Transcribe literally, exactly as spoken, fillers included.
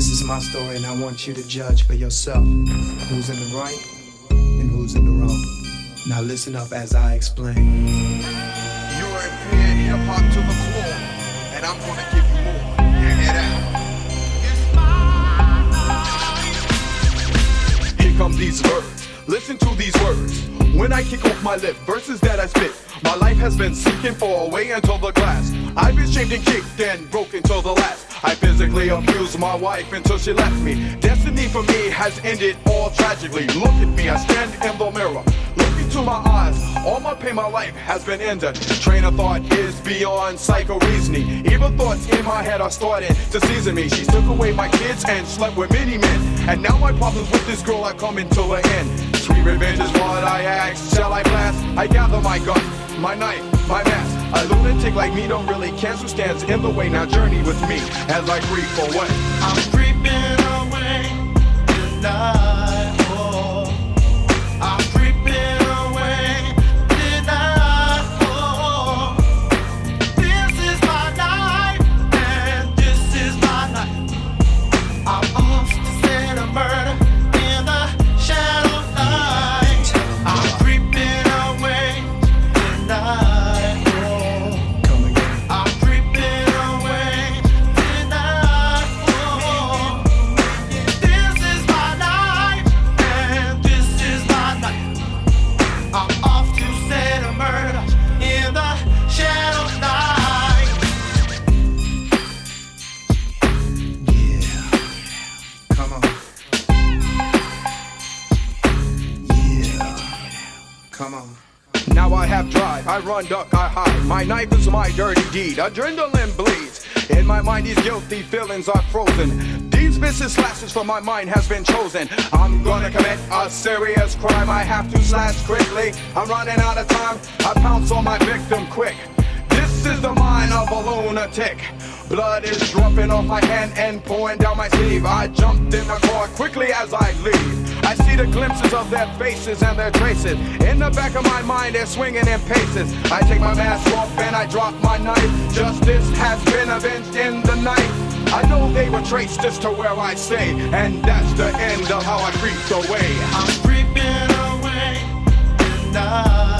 This is my story and I want you to judge for yourself who's in the right and who's in the wrong. Now listen up as I explain. European hip-hop to the core, and I'm gonna give you more. Hear it out. Here come these words, listen to these words. When I kick off my lip, verses that I spit, my life has been sinking for a way until the glass. I've been shamed and kicked and broken till the last. I physically abused my wife until she left me. Destiny for me has ended all tragically. Look at me, I stand in the mirror. Look into my eyes, all my pain, my life has been ended. Train of thought is beyond psycho reasoning. Evil thoughts in my head are starting to season me. She took away my kids and slept with many men. And now my problems with this girl are coming to an end. Sweet revenge is what I ask. Shall I blast? I gather my gun, my knife, my mask. A lunatic like me don't really care who stands in the way. Now journey with me as I creep away. I'm creeping away tonight. Oh, I'm creeping away tonight. Oh, this is my night and this is my night. I'm off to set a murder in the shadow night. I'm creeping away tonight. Now I have drive, I run, duck, I hide. My knife is my dirty deed, adrenaline bleeds. In my mind these guilty feelings are frozen. These vicious slashes from my mind has been chosen. I'm gonna commit a serious crime, I have to slash quickly. I'm running out of time, I pounce on my victim quick. This is the mind of a lunatic. Blood is dropping off my hand and pouring down my sleeve. I jumped in the car quickly as I leave. I see the glimpses of their faces and their traces. In the back of my mind they're swinging in paces. I take my mask off and I drop my knife. Justice has been avenged in the night. I know they were traced just to where I stay, and that's the end of how I creeped away. I'm creeping away tonight.